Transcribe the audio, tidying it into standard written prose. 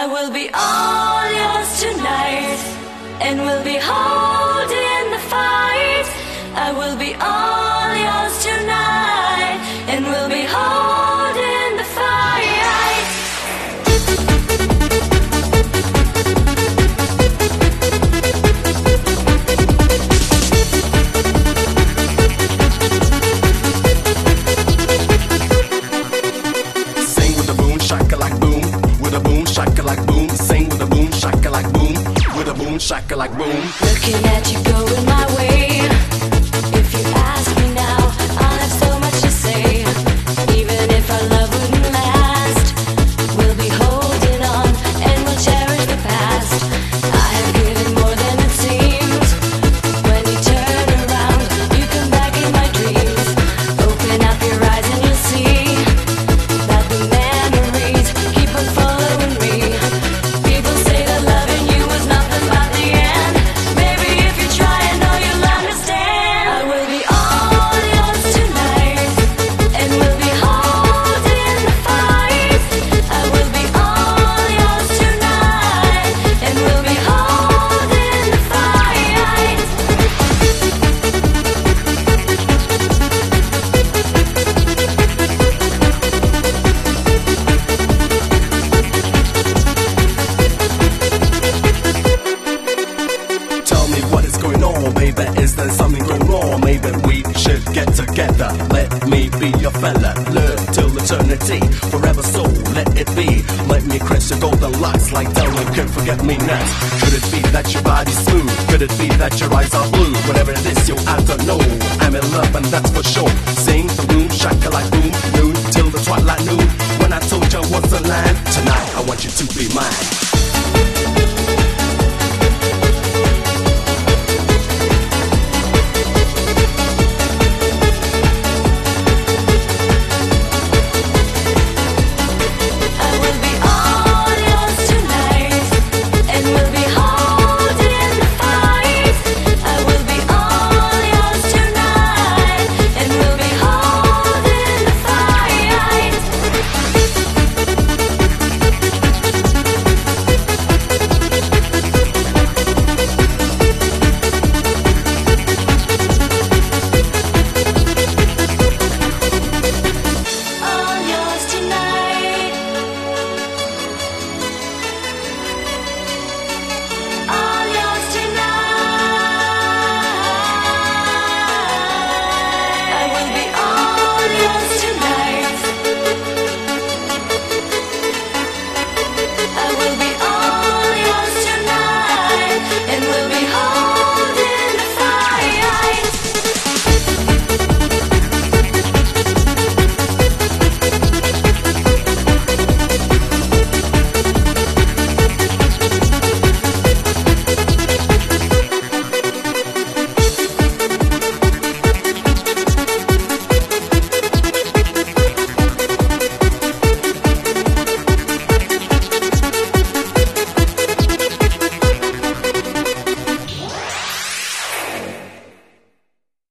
I will be all yours tonight, and we'll be holding the fight. I will be all yours tonight, and we'll be holding the fight. Sing with the boom, shaka like boom, with a boom, shaka like boom. Sing with the boom, shaka like boom, with a boom, shaka like boom. Looking at you going my way. If you ask me now, I'll have so much to say. Even if our love wouldn't last, we'll be holding on and we'll cherish the past. I have given more than it seems. When you turn around, you come back in my dreams. Open up your eyes and you'll see that the memories keep on following me. People say that loving you was nothing but the end. Maybe if you try, I know you'll understand. I will be all yours tonight, and we'll be holding the fight. I will be all yours tonight, and we'll be holding the fight. Tell me what is going on, baby. Is there something going wrong? Maybe we should get together. Let me be your fella. Live till eternity, forever so let it be. Let me crash your golden lights like Dylan could forget me now. Could it be that your body's smooth? Could it be that your eyes are blue? Whatever it is, yo, I don't know. I'm in love and that's for sure. Sing the boom, shaka like boom, noon till the twilight noon. When I told you I was a land, tonight I want you to be mine.